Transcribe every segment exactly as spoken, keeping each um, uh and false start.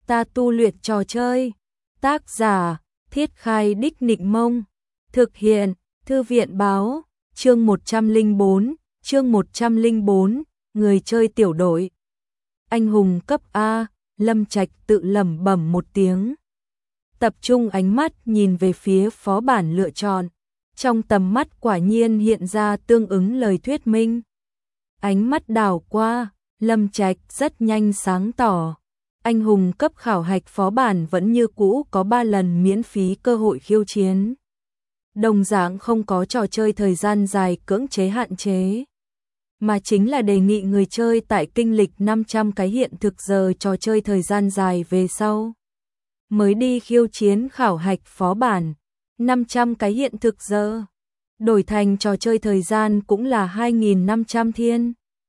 Ta tu luyện trò chơi. Tác giả, Thiết Khai Đích Nịnh Mông. Thực hiện, Thư viện Báo. Chương một trăm lẻ bốn, chương một trăm lẻ bốn, người chơi tiểu đội. Anh hùng cấp A, Lâm Trạch tự lẩm bẩm một tiếng. Tập trung ánh mắt nhìn về phía phó bản lựa chọn. Trong tầm mắt quả nhiên hiện ra tương ứng lời thuyết minh. Ánh mắt đảo qua, Lâm Trạch rất nhanh sáng tỏ. Anh hùng cấp khảo hạch phó bản vẫn như cũ có ba lần miễn phí cơ hội khiêu chiến. Đồng dạng không có trò chơi thời gian dài cưỡng chế hạn chế, mà chính là đề nghị người chơi tại kinh lịch năm trăm cái hiện thực giờ trò chơi thời gian dài về sau mới đi khiêu chiến khảo hạch phó bản. Năm trăm cái hiện thực giờ đổi thành trò chơi thời gian cũng là hai nghìn năm trăm thiên.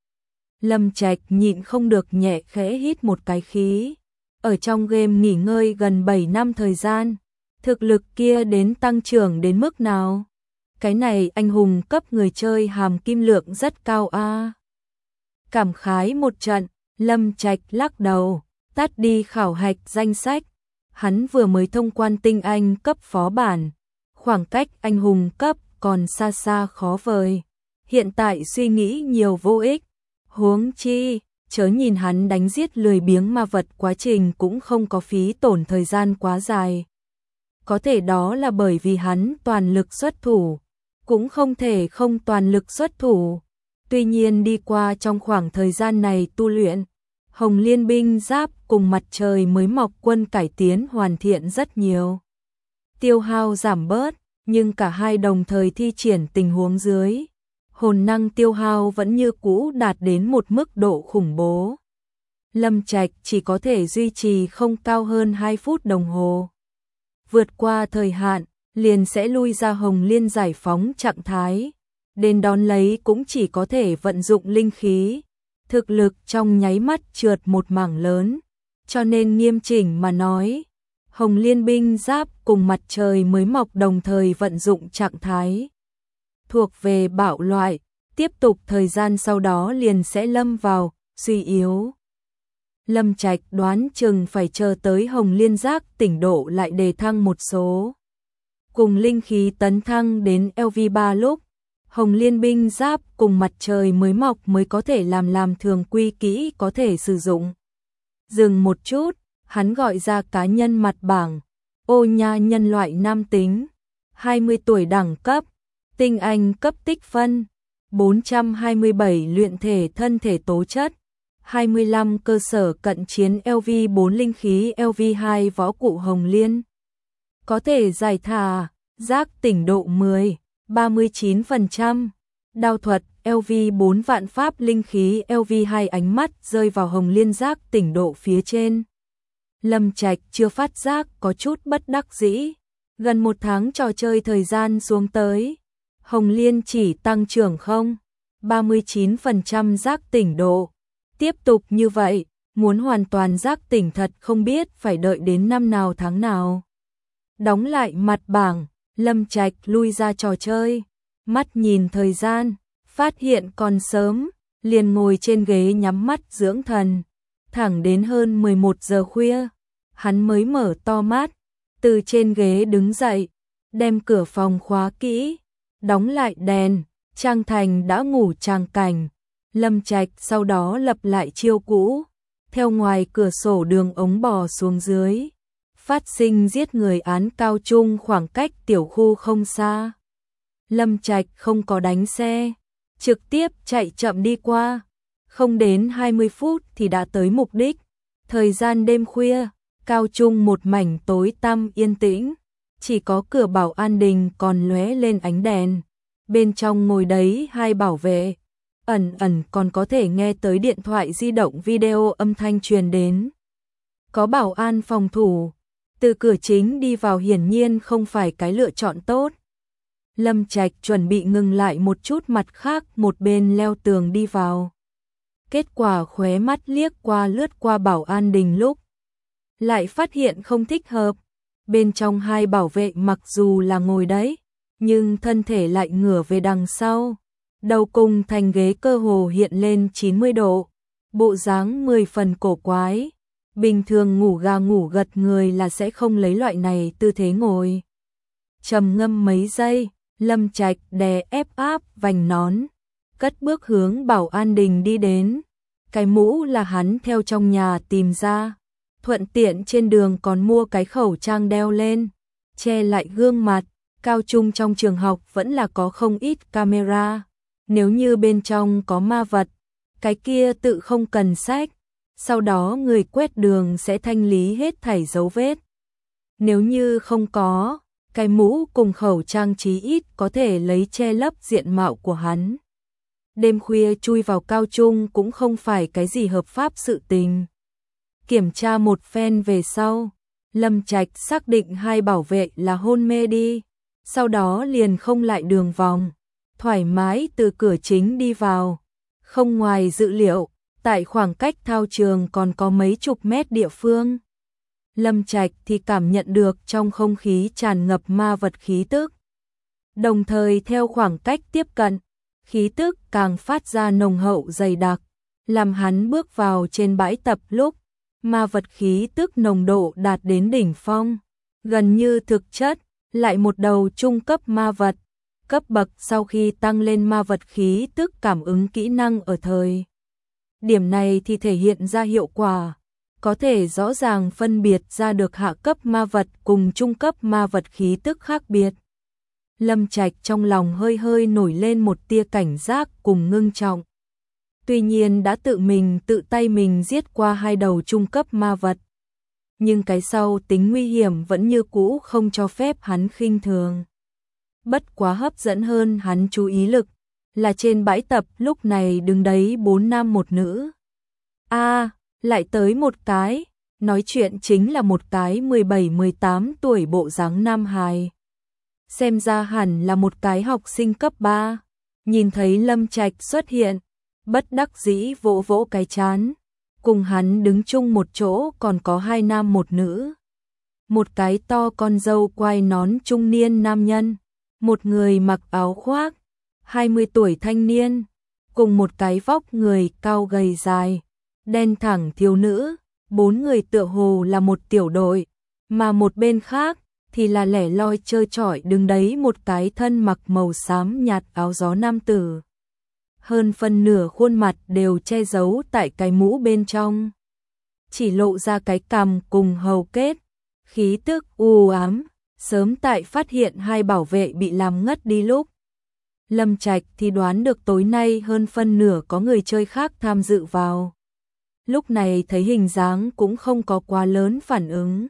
Lâm Trạch nhịn không được nhẹ khẽ hít một cái khí. Ở trong game nghỉ ngơi gần bảy năm thời gian, thực lực kia đến tăng trưởng đến mức nào? Cái này anh hùng cấp người chơi hàm kim lượng rất cao a. À. Cảm khái một trận, Lâm Trạch lắc đầu, tắt đi khảo hạch danh sách. Hắn vừa mới thông quan tinh anh cấp phó bản, khoảng cách anh hùng cấp còn xa xa khó vời. Hiện tại suy nghĩ nhiều vô ích. Huống chi, chớ nhìn hắn đánh giết lười biếng ma vật quá trình cũng không có phí tổn thời gian quá dài. Có thể đó là bởi vì hắn toàn lực xuất thủ, cũng không thể không toàn lực xuất thủ. Tuy nhiên đi qua trong khoảng thời gian này tu luyện, Hồng Liên binh giáp cùng mặt trời mới mọc quân cải tiến hoàn thiện rất nhiều. Tiêu hao giảm bớt, nhưng cả hai đồng thời thi triển tình huống dưới. Hồn năng tiêu hao vẫn như cũ đạt đến một mức độ khủng bố. Lâm Trạch chỉ có thể duy trì không cao hơn hai phút đồng hồ. Vượt qua thời hạn, liền sẽ lui ra Hồng Liên giải phóng trạng thái. Đến đón lấy cũng chỉ có thể vận dụng linh khí. Thực lực trong nháy mắt trượt một mảng lớn. Cho nên nghiêm chỉnh mà nói, Hồng Liên binh giáp cùng mặt trời mới mọc đồng thời vận dụng trạng thái thuộc về bạo loại, tiếp tục thời gian sau đó liền sẽ lâm vào suy yếu. Lâm Trạch đoán chừng phải chờ tới Hồng Liên giác tỉnh độ lại đề thăng một số. Cùng linh khí tấn thăng đến L V ba lúc, Hồng Liên binh giáp cùng mặt trời mới mọc mới có thể làm làm thường quy kỹ có thể sử dụng. Dừng một chút, hắn gọi ra cá nhân mặt bảng, ô nha nhân loại nam tính, hai mươi tuổi đẳng cấp, tinh anh cấp tích phân, bốn trăm hai mươi bảy luyện thể thân thể tố chất, hai mươi lăm cơ sở cận chiến L V bốn linh khí L V hai võ cụ Hồng Liên. Có thể giải thả, giác tỉnh độ mười, ba mươi chín phần trăm, đao thuật L V bốn vạn pháp linh khí L V hai ánh mắt rơi vào Hồng Liên giác tỉnh độ phía trên. Lâm Trạch chưa phát giác có chút bất đắc dĩ, gần một tháng trò chơi thời gian xuống tới. Hồng Liên chỉ tăng trưởng không, ba mươi chín phần trăm giác tỉnh độ. Tiếp tục như vậy, muốn hoàn toàn giác tỉnh thật không biết phải đợi đến năm nào tháng nào. Đóng lại mặt bảng, Lâm Trạch lui ra trò chơi, mắt nhìn thời gian, phát hiện còn sớm, liền ngồi trên ghế nhắm mắt dưỡng thần. Thẳng đến hơn mười một giờ khuya, hắn mới mở to mắt, từ trên ghế đứng dậy, đem cửa phòng khóa kỹ. Đóng lại đèn, Trang Thành đã ngủ tràng cảnh. Lâm Trạch sau đó lập lại chiêu cũ, theo ngoài cửa sổ đường ống bò xuống dưới. Phát sinh giết người án cao trung khoảng cách tiểu khu không xa. Lâm Trạch không có đánh xe, trực tiếp chạy chậm đi qua. Không đến hai mươi phút thì đã tới mục đích. Thời gian đêm khuya, cao trung một mảnh tối tăm yên tĩnh. Chỉ có cửa bảo an đình còn lóe lên ánh đèn. Bên trong ngồi đấy hai bảo vệ. Ẩn ẩn còn có thể nghe tới điện thoại di động video âm thanh truyền đến. Có bảo an phòng thủ. Từ cửa chính đi vào hiển nhiên không phải cái lựa chọn tốt. Lâm Trạch chuẩn bị ngừng lại một chút mặt khác một bên leo tường đi vào. Kết quả khóe mắt liếc qua lướt qua bảo an đình lúc. Lại phát hiện không thích hợp. Bên trong hai bảo vệ mặc dù là ngồi đấy, nhưng thân thể lại ngửa về đằng sau. Đầu cùng thành ghế cơ hồ hiện lên chín mươi độ. Bộ dáng mười phần cổ quái. Bình thường ngủ gà ngủ gật người là sẽ không lấy loại này tư thế ngồi. Trầm ngâm mấy giây, Lâm Trạch đè ép áp vành nón, cất bước hướng Bảo An Đình đi đến. Cái mũ là hắn theo trong nhà tìm ra, thuận tiện trên đường còn mua cái khẩu trang đeo lên, che lại gương mặt. Cao trung trong trường học vẫn là có không ít camera, nếu như bên trong có ma vật, cái kia tự không cần xách, sau đó người quét đường sẽ thanh lý hết thảy dấu vết. Nếu như không có, cái mũ cùng khẩu trang chí ít có thể lấy che lấp diện mạo của hắn. Đêm khuya chui vào cao trung cũng không phải cái gì hợp pháp sự tình. Kiểm tra một phen về sau, Lâm Trạch xác định hai bảo vệ là hôn mê đi, sau đó liền không lại đường vòng, thoải mái từ cửa chính đi vào. Không ngoài dự liệu, tại khoảng cách thao trường còn có mấy chục mét địa phương, Lâm Trạch thì cảm nhận được trong không khí tràn ngập ma vật khí tức. Đồng thời theo khoảng cách tiếp cận, khí tức càng phát ra nồng hậu dày đặc, làm hắn bước vào trên bãi tập lúc, ma vật khí tức nồng độ đạt đến đỉnh phong, gần như thực chất, lại một đầu trung cấp ma vật. Cấp bậc sau khi tăng lên ma vật khí tức cảm ứng kỹ năng ở thời điểm này thì thể hiện ra hiệu quả, có thể rõ ràng phân biệt ra được hạ cấp ma vật cùng trung cấp ma vật khí tức khác biệt. Lâm Trạch trong lòng hơi hơi nổi lên một tia cảnh giác cùng ngưng trọng. Tuy nhiên đã tự mình tự tay mình giết qua hai đầu trung cấp ma vật, nhưng cái sau tính nguy hiểm vẫn như cũ không cho phép hắn khinh thường. Bất quá hấp dẫn hơn hắn chú ý lực là trên bãi tập lúc này đứng đấy bốn nam một nữ. A, à, lại tới một cái, nói chuyện chính là một cái mười bảy mười tám tuổi bộ dáng nam hài. Xem ra hẳn là một cái học sinh cấp ba. Nhìn thấy Lâm Trạch xuất hiện, bất đắc dĩ vỗ vỗ cái trán. Cùng hắn đứng chung một chỗ còn có hai nam một nữ. Một cái to con dâu quai nón trung niên nam nhân, một người mặc áo khoác, hai mươi tuổi thanh niên, cùng một cái vóc người cao gầy dài, đen thẳng thiếu nữ. Bốn người tựa hồ là một tiểu đội, mà một bên khác thì là lẻ loi chơi chọi đứng đấy một cái thân mặc màu xám nhạt áo gió nam tử. Hơn phân nửa khuôn mặt đều che giấu tại cái mũ bên trong, chỉ lộ ra cái cằm cùng hầu kết, khí tức u ám. Sớm tại phát hiện hai bảo vệ bị làm ngất đi lúc, Lâm Trạch thì đoán được tối nay hơn phân nửa có người chơi khác tham dự vào. Lúc này thấy hình dáng cũng không có quá lớn phản ứng.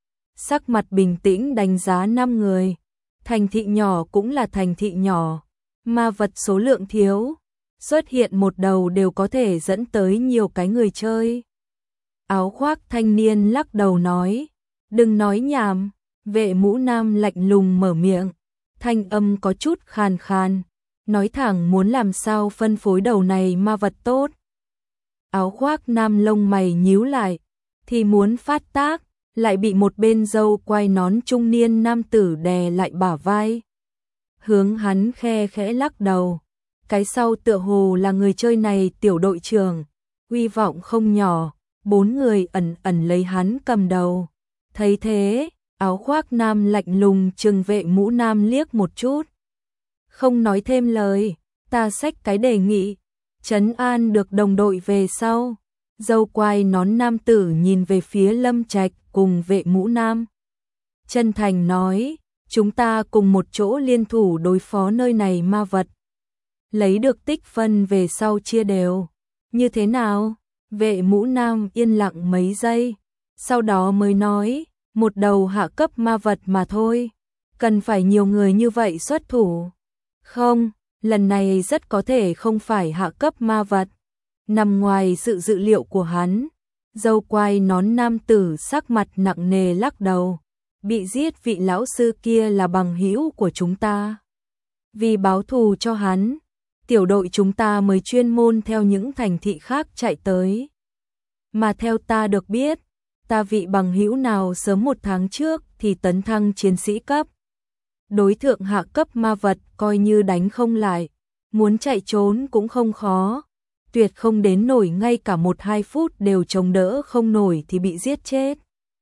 Sắc mặt bình tĩnh đánh giá năm người. Thành thị nhỏ cũng là thành thị nhỏ, ma vật số lượng thiếu, xuất hiện một đầu đều có thể dẫn tới nhiều cái người chơi. Áo khoác thanh niên lắc đầu nói, đừng nói nhảm. Vệ mũ nam lạnh lùng mở miệng, thanh âm có chút khàn khàn, nói thẳng muốn làm sao phân phối đầu này ma vật tốt. Áo khoác nam lông mày nhíu lại, thì muốn phát tác, lại bị một bên dâu quai nón trung niên nam tử đè lại bả vai. Hướng hắn khe khẽ lắc đầu, cái sau tựa hồ là người chơi này tiểu đội trưởng, uy vọng không nhỏ, bốn người ẩn ẩn lấy hắn cầm đầu. Thấy thế, áo khoác nam lạnh lùng trừng vệ mũ nam liếc một chút. Không nói thêm lời, ta xách cái đề nghị, trấn an được đồng đội về sau. Dâu quai nón nam tử nhìn về phía Lâm Trạch cùng vệ mũ nam. Chân thành nói, chúng ta cùng một chỗ liên thủ đối phó nơi này ma vật. Lấy được tích phân về sau chia đều. Như thế nào? Vệ mũ nam yên lặng mấy giây, sau đó mới nói, một đầu hạ cấp ma vật mà thôi, cần phải nhiều người như vậy xuất thủ. Không, lần này rất có thể không phải hạ cấp ma vật. Nằm ngoài sự dự liệu của hắn, dâu quai nón nam tử sắc mặt nặng nề lắc đầu, bị giết vị lão sư kia là bằng hữu của chúng ta. Vì báo thù cho hắn, tiểu đội chúng ta mới chuyên môn theo những thành thị khác chạy tới. Mà theo ta được biết, ta vị bằng hữu nào sớm một tháng trước thì tấn thăng chiến sĩ cấp. Đối thượng hạ cấp ma vật coi như đánh không lại, muốn chạy trốn cũng không khó. tuyệt không đến nổi ngay cả một hai phút đều chống đỡ không nổi thì bị giết chết.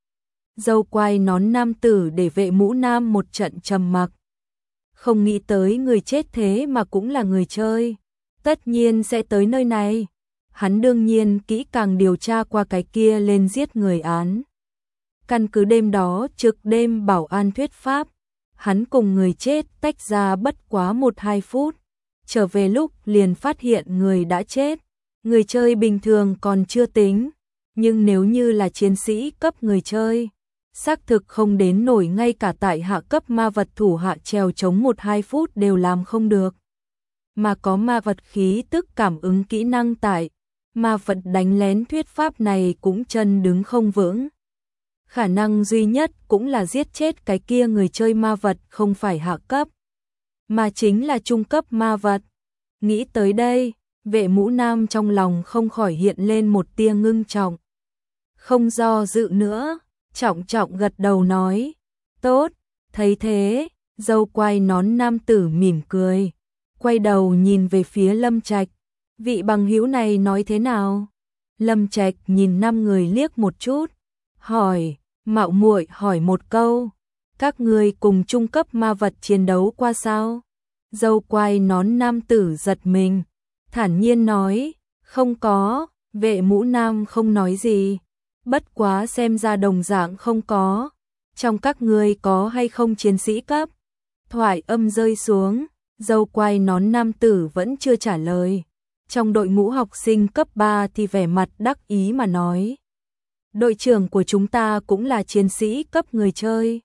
Dâu quai nón nam tử để Vệ Mũ Nam một trận trầm mặc. Không nghĩ tới người chết thế mà cũng là người chơi. Tất nhiên sẽ tới nơi này. Hắn đương nhiên kỹ càng điều tra qua cái kia lên giết người án. Căn cứ đêm đó trực đêm bảo an thuyết pháp, hắn cùng người chết tách ra bất quá một hai phút. Trở về lúc liền phát hiện người đã chết. Người chơi bình thường còn chưa tính, nhưng nếu như là chiến sĩ cấp người chơi, xác thực không đến nổi ngay cả tại hạ cấp ma vật thủ hạ trèo chống một hai phút đều làm không được. Mà có ma vật khí tức cảm ứng kỹ năng tại, ma vật đánh lén thuyết pháp này cũng chân đứng không vững. Khả năng duy nhất cũng là giết chết cái kia người chơi ma vật không phải hạ cấp, mà chính là trung cấp ma vật. Nghĩ tới đây, Vệ Mũ Nam trong lòng không khỏi hiện lên một tia ngưng trọng. Không do dự nữa, trọng trọng gật đầu nói, tốt, thấy thế, dâu quai nón nam tử mỉm cười, quay đầu nhìn về phía Lâm Trạch, vị bằng hữu này nói thế nào? Lâm Trạch nhìn năm người liếc một chút, hỏi, mạo muội hỏi một câu, các ngươi cùng trung cấp ma vật chiến đấu qua sao? Dâu quai nón nam tử giật mình, thản nhiên nói, không có. Vệ Mũ Nam không nói gì, bất quá xem ra đồng dạng không có. Trong các ngươi có hay không chiến sĩ cấp? Thoại âm rơi xuống, dâu quai nón nam tử vẫn chưa trả lời. Trong đội ngũ học sinh cấp ba thì vẻ mặt đắc ý mà nói, đội trưởng của chúng ta cũng là chiến sĩ cấp người chơi.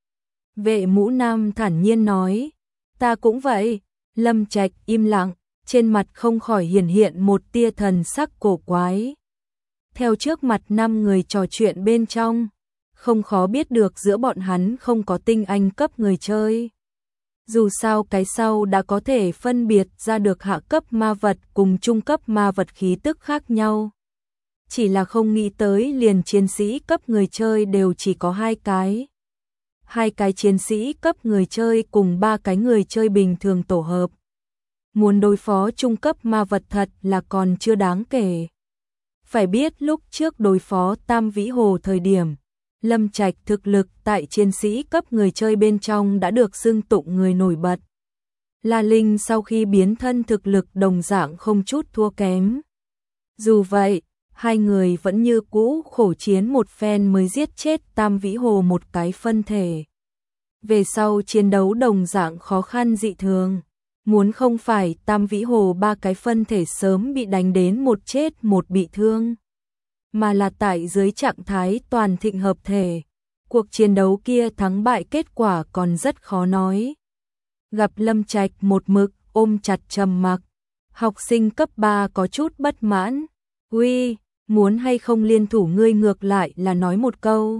Vệ Mũ Nam thản nhiên nói, ta cũng vậy. Lâm Trạch im lặng, trên mặt không khỏi hiển hiện một tia thần sắc cổ quái. Theo trước mặt năm người trò chuyện bên trong, không khó biết được giữa bọn hắn không có tinh anh cấp người chơi. Dù sao cái sau đã có thể phân biệt ra được hạ cấp ma vật cùng trung cấp ma vật khí tức khác nhau. Chỉ là không nghĩ tới liền chiến sĩ cấp người chơi đều chỉ có hai cái. Hai cái chiến sĩ cấp người chơi cùng ba cái người chơi bình thường tổ hợp. Muốn đối phó trung cấp ma vật thật là còn chưa đáng kể. Phải biết lúc trước đối phó Tam Vĩ Hồ thời điểm, Lâm Trạch thực lực tại chiến sĩ cấp người chơi bên trong đã được xưng tụng người nổi bật. La Linh sau khi biến thân thực lực đồng dạng không chút thua kém. Dù vậy, hai người vẫn như cũ khổ chiến một phen mới giết chết Tam Vĩ Hồ một cái phân thể. Về sau chiến đấu đồng dạng khó khăn dị thường. Muốn không phải Tam Vĩ Hồ ba cái phân thể sớm bị đánh đến một chết một bị thương, mà là tại dưới trạng thái toàn thịnh hợp thể. Cuộc chiến đấu kia thắng bại kết quả còn rất khó nói. Gặp Lâm Trạch một mực ôm chặt trầm mặc, học sinh cấp ba có chút bất mãn. Uy, muốn hay không liên thủ ngươi ngược lại là nói một câu.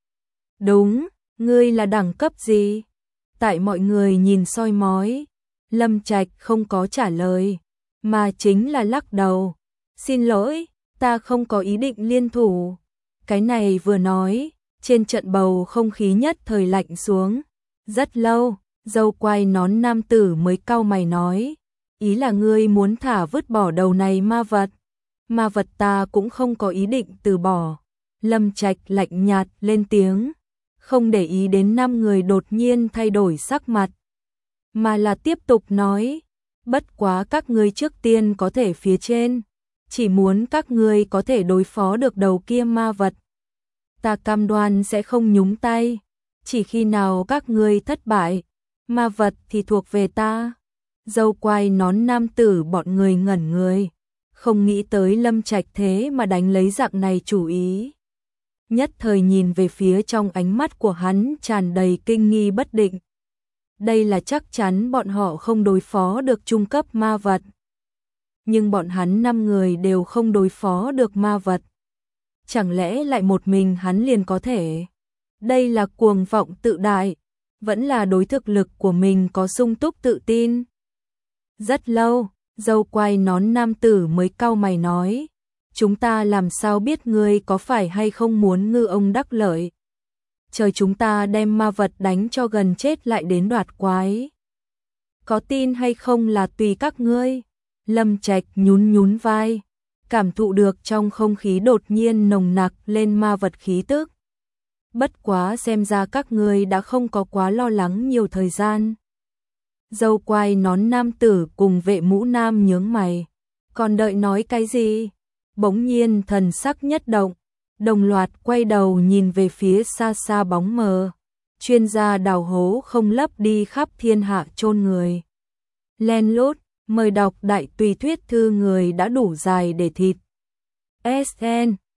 Đúng, ngươi là đẳng cấp gì? Tại mọi người nhìn soi mói, Lâm Trạch không có trả lời, mà chính là lắc đầu. Xin lỗi, ta không có ý định liên thủ. Cái này vừa nói, trên trận bầu không khí nhất thời lạnh xuống. Rất lâu, dâu quai nón nam tử mới cau mày nói, ý là ngươi muốn thả vứt bỏ đầu này ma vật. Ma vật ta cũng không có ý định từ bỏ. Lâm Trạch lạnh nhạt lên tiếng, không để ý đến năm người đột nhiên thay đổi sắc mặt, mà là tiếp tục nói, bất quá các ngươi trước tiên có thể phía trên, chỉ muốn các ngươi có thể đối phó được đầu kia ma vật. Ta cam đoan sẽ không nhúng tay, chỉ khi nào các ngươi thất bại, ma vật thì thuộc về ta. Dâu quai nón nam tử bọn người ngẩn người, không nghĩ tới Lâm Trạch thế mà đánh lấy dạng này chủ ý. Nhất thời nhìn về phía trong ánh mắt của hắn tràn đầy kinh nghi bất định. Đây là chắc chắn bọn họ không đối phó được trung cấp ma vật. Nhưng bọn hắn năm người đều không đối phó được ma vật. Chẳng lẽ lại một mình hắn liền có thể? Đây là cuồng vọng tự đại, vẫn là đối thực lực của mình có sung túc tự tin. Rất lâu, dâu quai nón nam tử mới cau mày nói, chúng ta làm sao biết ngươi có phải hay không muốn ngư ông đắc lợi? Trời chúng ta đem ma vật đánh cho gần chết lại đến đoạt quái. Có tin hay không là tùy các ngươi. Lâm Trạch nhún nhún vai, cảm thụ được trong không khí đột nhiên nồng nặc lên ma vật khí tức. Bất quá xem ra các ngươi đã không có quá lo lắng nhiều thời gian. Dâu quai nón nam tử cùng vệ mũ nam nhướng mày, còn đợi nói cái gì? Bỗng nhiên thần sắc nhất động, đồng loạt quay đầu nhìn về phía xa xa bóng mờ. Chuyên gia đào hố không lấp đi khắp thiên hạ chôn người. Len lút, mời đọc đại tùy thuyết thư người đã đủ dài để thịt. ét en